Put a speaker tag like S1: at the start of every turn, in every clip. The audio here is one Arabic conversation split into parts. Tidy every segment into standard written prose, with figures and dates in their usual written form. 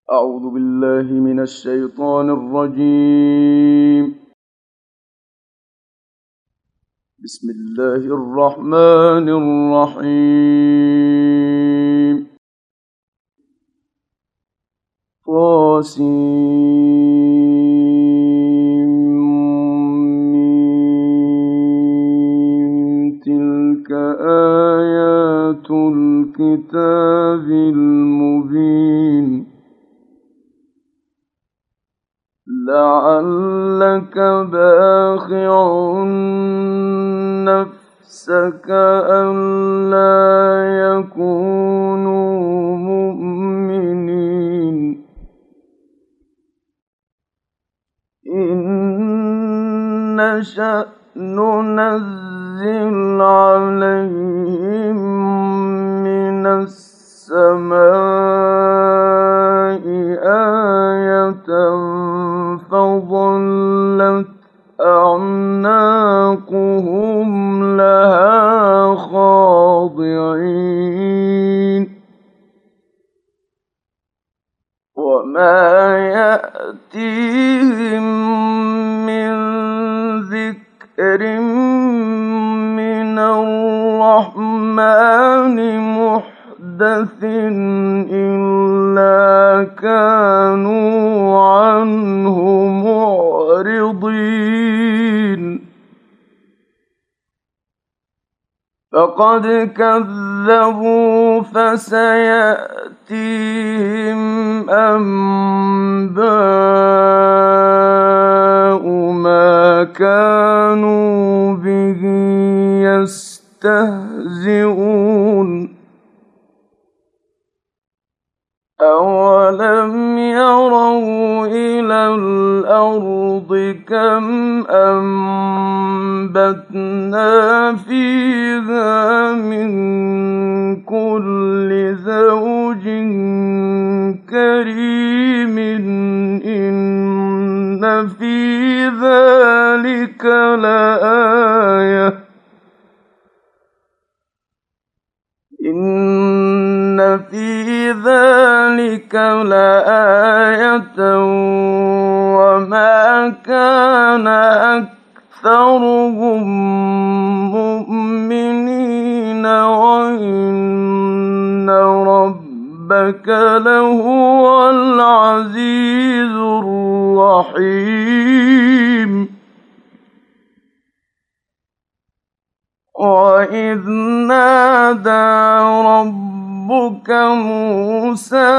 S1: أعوذ بالله من الشيطان الرجيم. بسم الله الرحمن الرحيم. تلك آيات الكتاب المبين. لعلك باخع نفسك ألا يكونوا مؤمنين. إن نشأ ننزل عليهم من السماء آية فظلت أعناقهم لها خاضعين. وما يأتيهم من ذكر من الرحمن محدث إلا كانوا عنه معرضين. فقد كذبوا فسيأتيهم أنباء ما كانوا به يستهزئون. أولم يروا إلى الأرض كم أنبتنا فيها من كل زوج كريم إن في ذلك لآية وما كان أكثرهم مؤمنين وإن ربك لهو العزيز الرحيم. وإذ نادى ربك موسى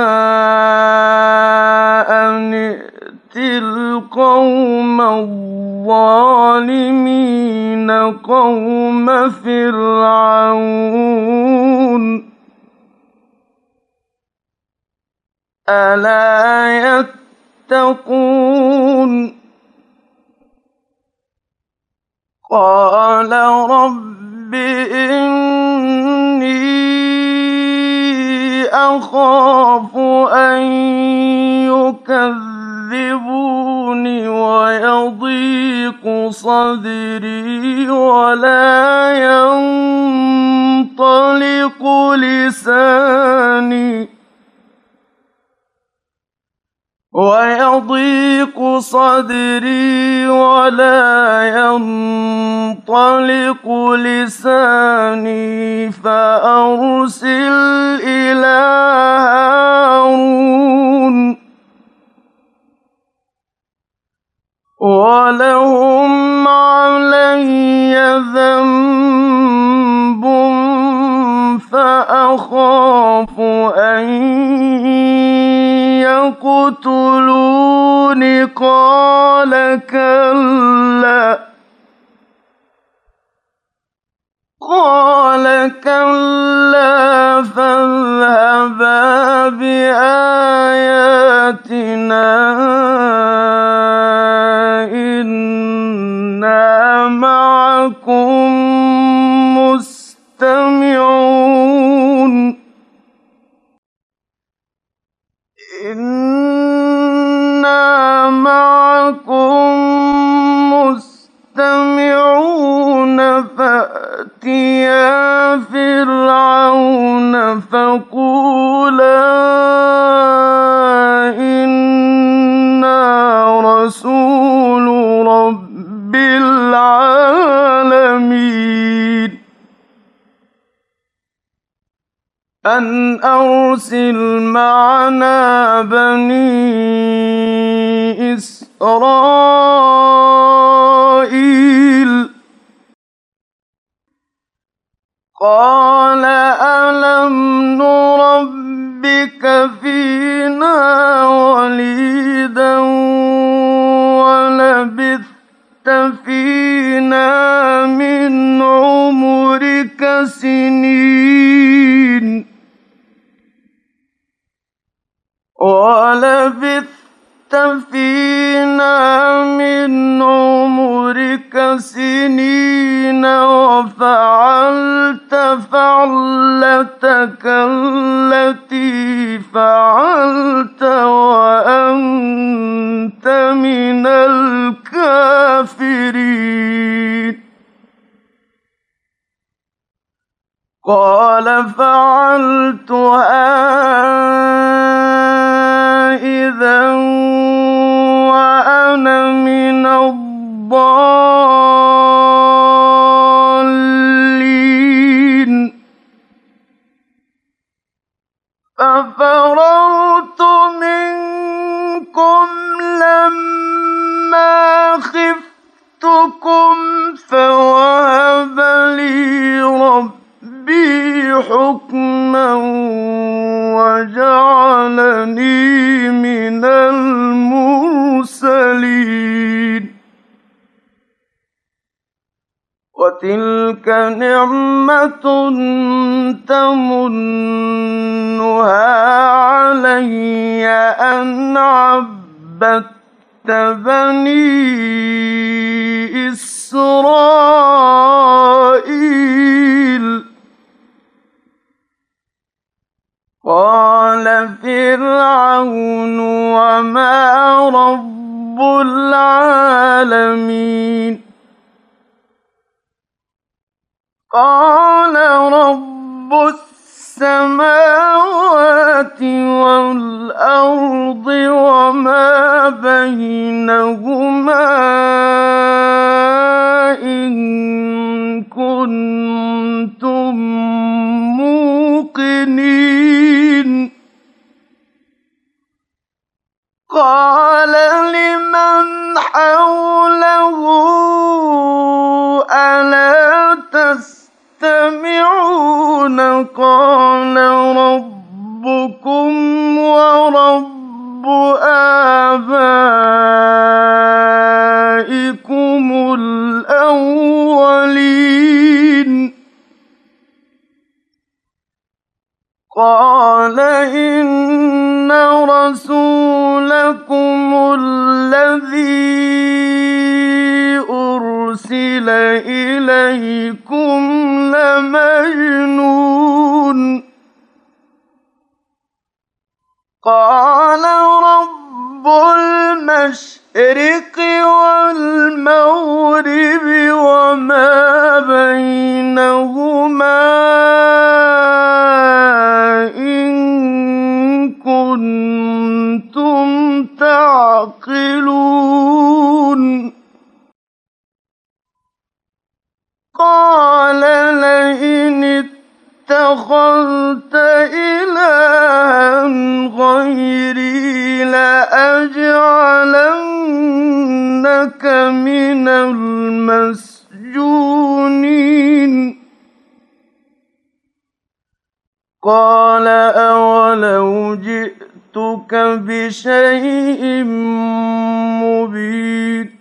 S1: أن ائت القوم الظالمين قوم فرعون ألا يتقون. قال رب إني أخاف أن يكذبون ويضيق صدري ولا ينطلق لساني فأرسل إلى هارون ولهم علي ذنب فأخاف أن يقتلون. قال كلا فاذهبا بآياتنا إنا معكم مستمعون. فأتيا فرعون فقولا أن أرسل معنا بني إسرائيل. قال ألم نربك فينا وليدا ولبثت فينا من عمرك سنين وفعلت فعلتك التي فعلت وأنت من الكافرين. قال فعلتها إذا وأنا من الضالين. ففررت منكم لما خفتكم فوهب لي ربي حكما وجعلني من المرسلين. وتلك نعمة تمنها علي أن عبدت بني إسرائيل. قال فرعون وما رب العالمين. قال رب السماوات والأرض وما بينهما إن كنتم موقنين. قال لمن حوله ألا تستمعون. قال ربكم ورب آبائكم الأولين. قال إن رسولكم الذي أرسل إليكم لمجنون. قال رب المشرق والمغرب وما بينهما إن كنتم تعقلون. قال لئن اتخذت إلها غيري لأجعلنك من المسجونين. قال أولو جئتك بشيء مبين.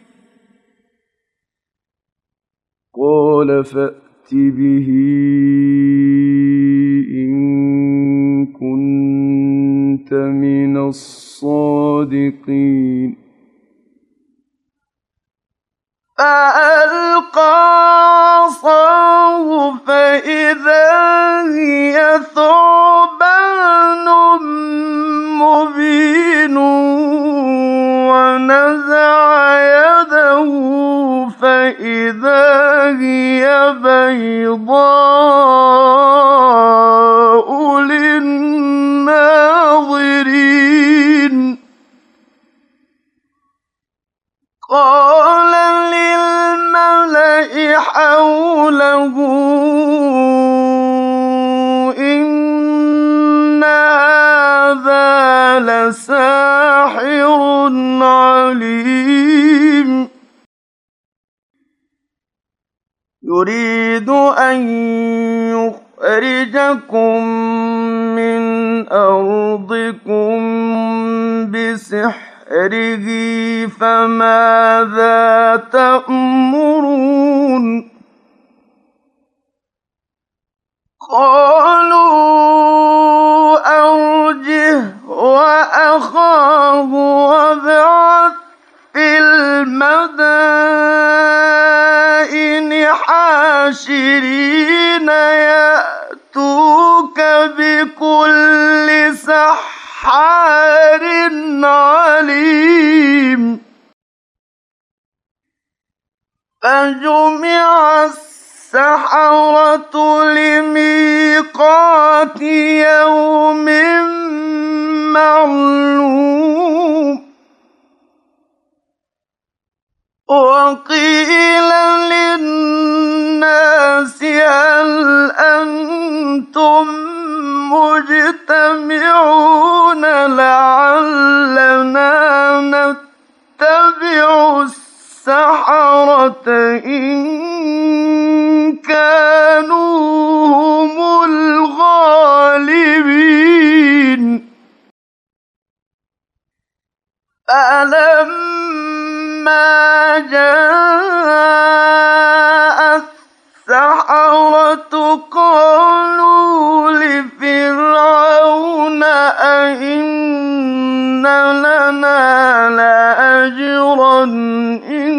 S1: قال فأت به إن كنت من الصادقين. فألقى عصاه فإذا هي ثعبان مبين ونزع يده فإذا هي بيضاء للناظرين. قال للملأ حوله إن لساحر عليم يريد أن يخرجكم من أرضكم بسحره فماذا تأمرون قالوا أرجه وأخاه وابعث في المدائن حاشرين يأتوك بكل سحار عليم فجمع السحرة لميقات يوم معلوم وقيل للناس هل أنتم مجتمعون لعلنا نتبع السحرة إن كانوا هم الغالبين فلما جاء السحرة قالوا لفرعون أئن لنا لأجرا إن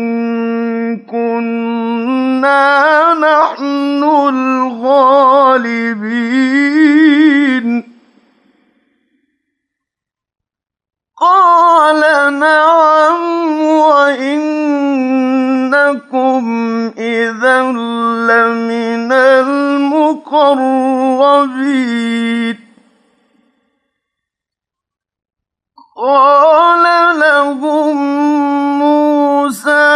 S1: كنا نحن الغالبين قال نعم وإنكم إذا لمن المقربين قال لهم موسى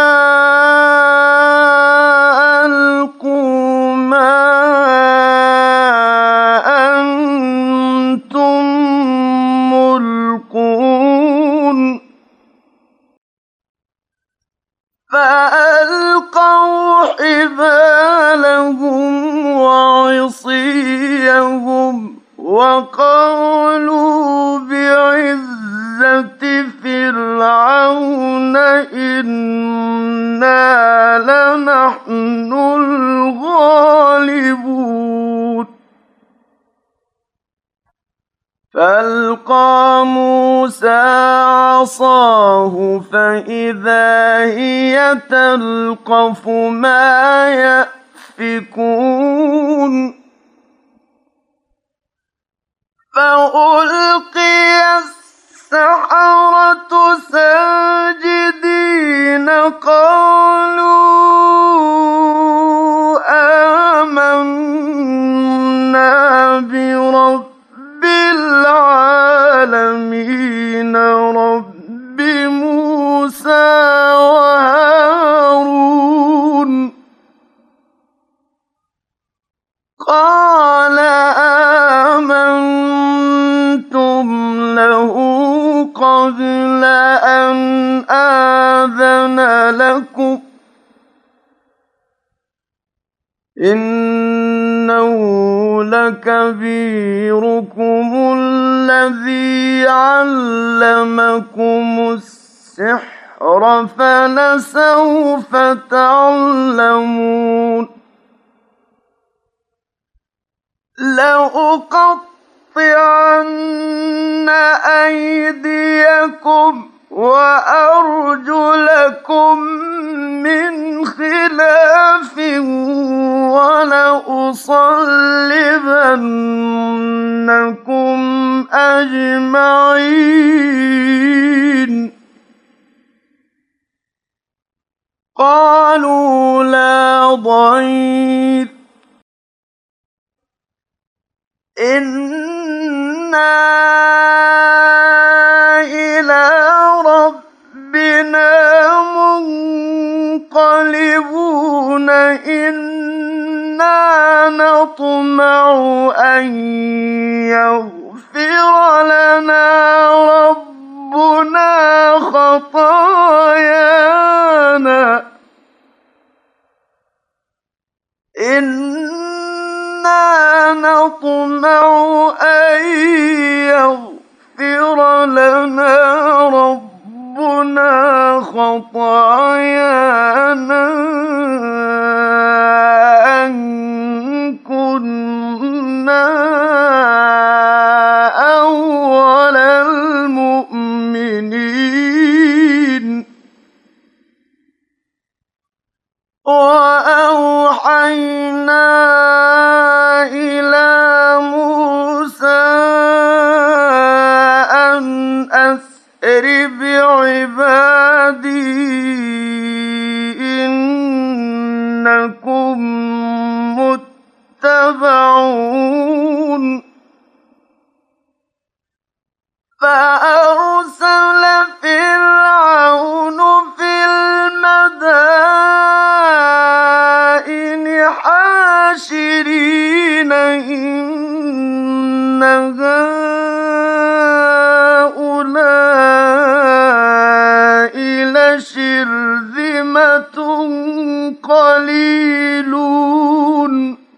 S1: ألقوا ما أنتم ملقون فألقوا حبالهم وعصيهم وقالوا بعزة فرعون إنا لنحن الغالبون فألقى موسى عصاه فإذا هي تلقف ما يأفكون فألقي السحرة ساجدين قالوا آمنا برب العالمين رب موسى وهارون قال آمنتم له قبل أن آذن لكم إنه لكبيركم الذي علمكم السحر فلسوف تعلمون لأقطعن أيديكم وأرجلكم من خلاف ولأصلبنكم أجمعين قالوا لا ضير إنا إلى ربنا منقلبون إنا نطمع أن يغفر لنا ربنا خطايانا إنا نطمع أن يغفر لنا ربنا خطايانا أن كنا أول المؤمنين وأوحينا إلى موسى أن أسر بعبادي إنكم متبعون فأرسل فرعون في المدائن حاشرين إن هؤلاء لشرذمة قليلون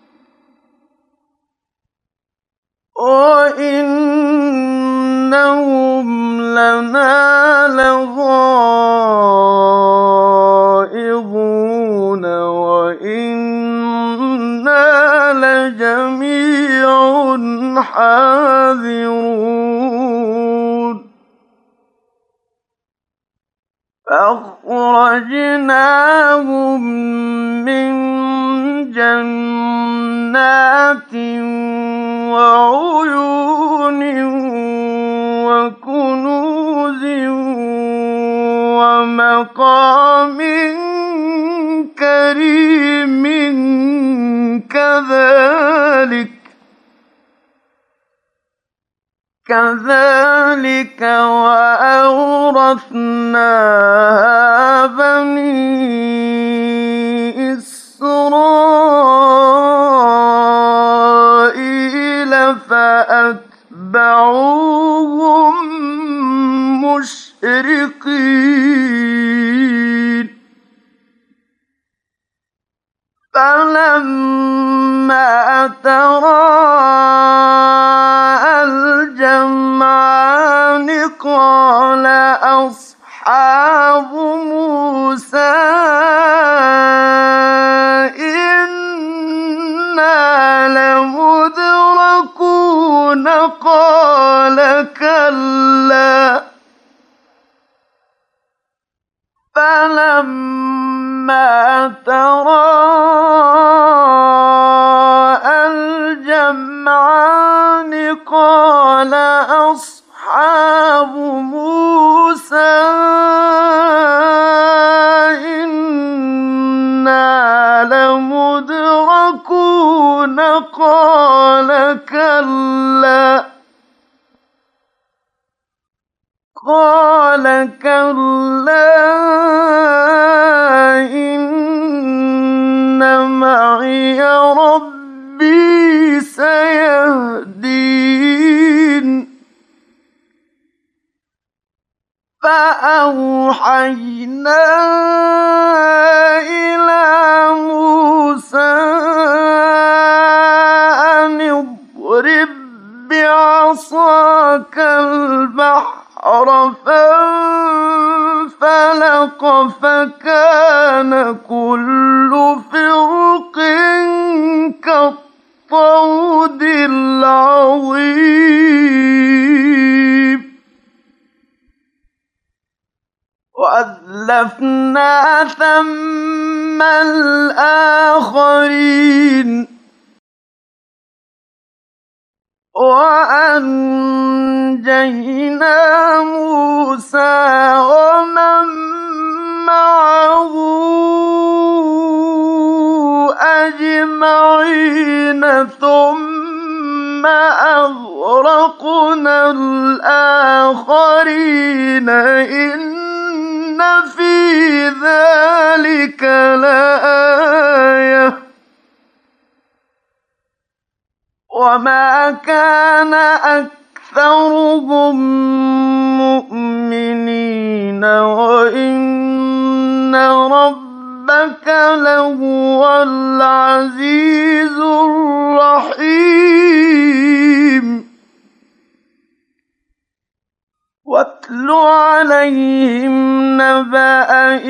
S1: وإنهم لنا لغائظون وإنا لجميع حاذرون فأخرجناهم من جنات وعيون وكنوز ومقام كريم كذلك وأورثناها بني إسرائيل فأتبعوهم مشرقين فلما تراءى الجمعان قال أصحاب موسى إنا لمدركون قال كلا فلما تراءى الجمعان قال أصحاب موسى إنا لمدركون قال كلا إن معي ربي سيهدين فأوحينا إلى موسى أن اضرب بعصاك البحر فانفلق فكان كل فرق كالطود العظيم وأزلفنا ثم الآخرين وأنجينا موسى ومن معه أجمعين ثم أغرقنا الآخرين إن في ذلك لآية وما كان أكثرهم مؤمنين وإن ربك لهو العزيز الرحيم واتل عليهم نبأ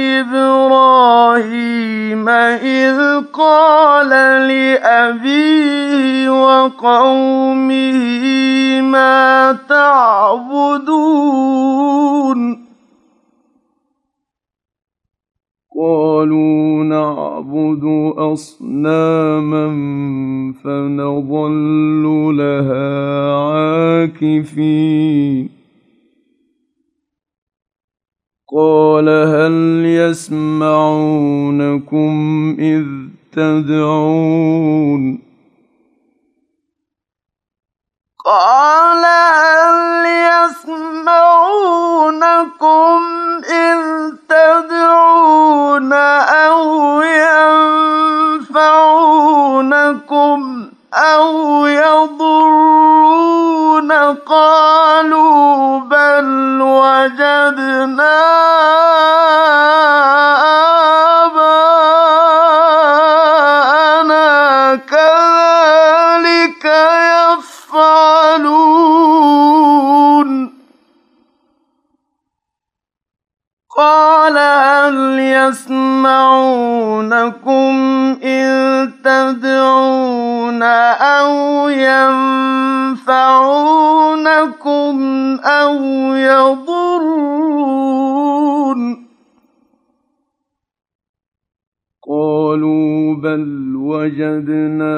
S1: إبراهيم إذ قال لأبيه وقومه ما تعبدون قالوا نعبد أصناما فنظل لها عاكفين قال هل يسمعونكم إذ تدعون قال هل يسمعونكم إذ تدعون أو ينفعونكم أو يضرون قالوا بل وجدنا آباءنا كذلك يفعلون قال هل يسمعونكم إذ تدعون أو ينفعونكم أو يضرون قالوا بل وجدنا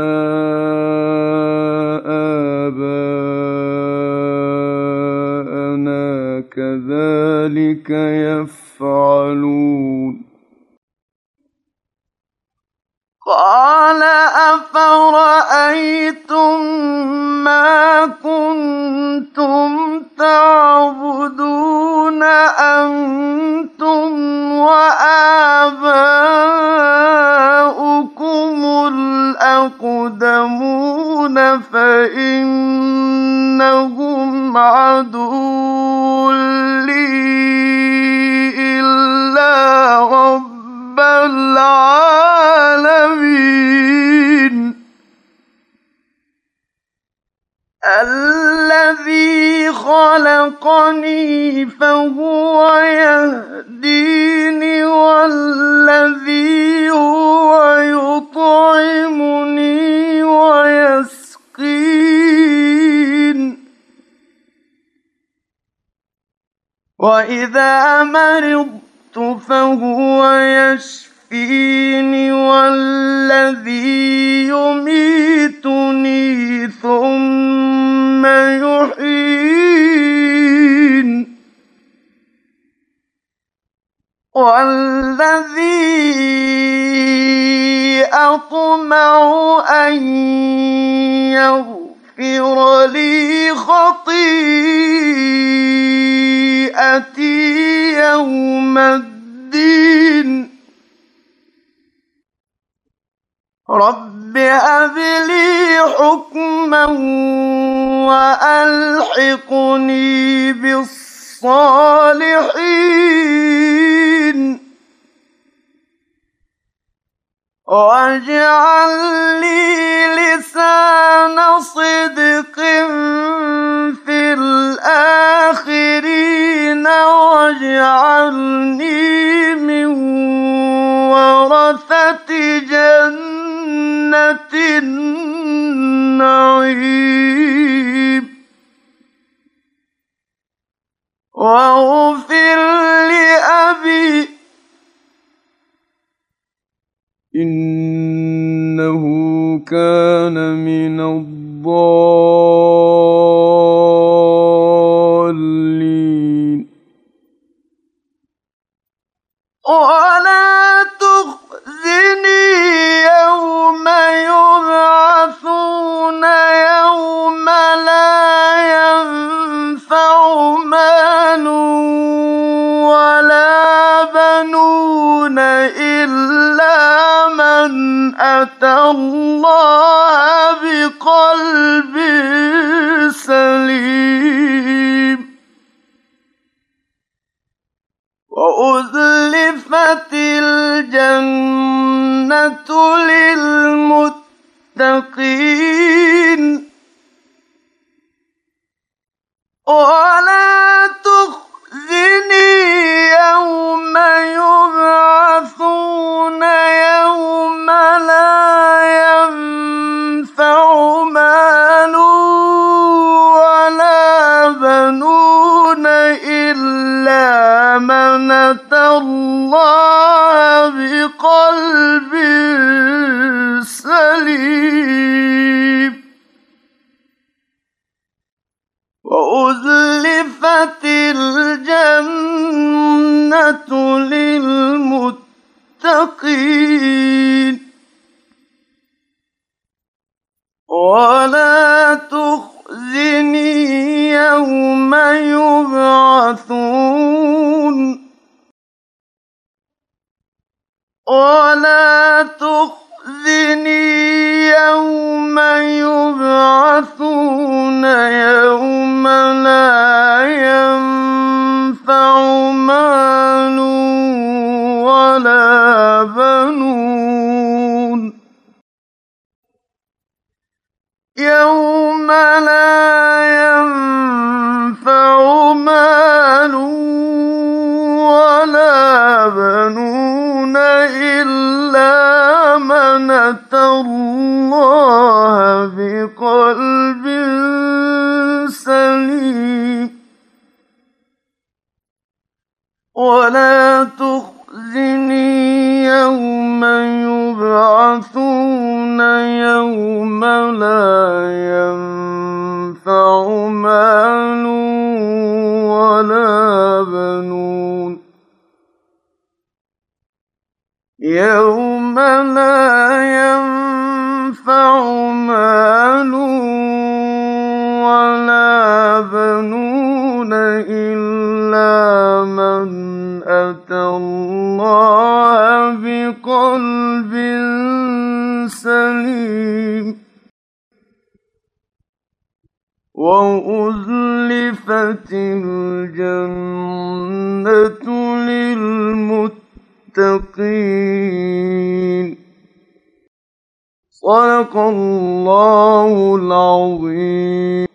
S1: آباءنا كذلك يفعلون قال أفرأيتم ما كنتم تعبدون أنتم وآباؤكم الأقدمون فإنهم عدو لي إلا رب العالمين الذي خلقني فهو يهديني والذي هو يطعمني ويسقين وإذا مرضت فهو يشفيني والذي يميتني ثم يحيين والذي أطمع أن يغفر لي خطيئتي يوم الدين رب هب لي حكما وألحقني بالصالحين واجعل لي لسان صدق في الآخرين واجعلني من ورثة جنة النعيم واغفر لأبي إنه كان من الضالين ولا تخزني يوم يبعثون يوم لا ينفع مال ولا بنون إلا من أتى أتى الله بقلب سليم وأزلفت الجنة للمتقين ولا تخزني يوم يبعثون يوم لا ينفع مال ولا بنون إلا من أتى الله بقلب سليم وأزلفت الجنة للمتقين ولا تخزني يوم يبعثون ولا تخزني يوم يبعثون يوم لا ينفع مال ولا بنون يوم لا ينفع مال ولا بنون إلا من أتى الله بقلب سليم ولا تخزني يوم يبعثون يوم لا ينفع مال ولا بنون يوم لا ينفع مال ولا بنون إلا من أتى الله بقلب سليم وأزلفت الجنة للمتقين صدق الله العظيم.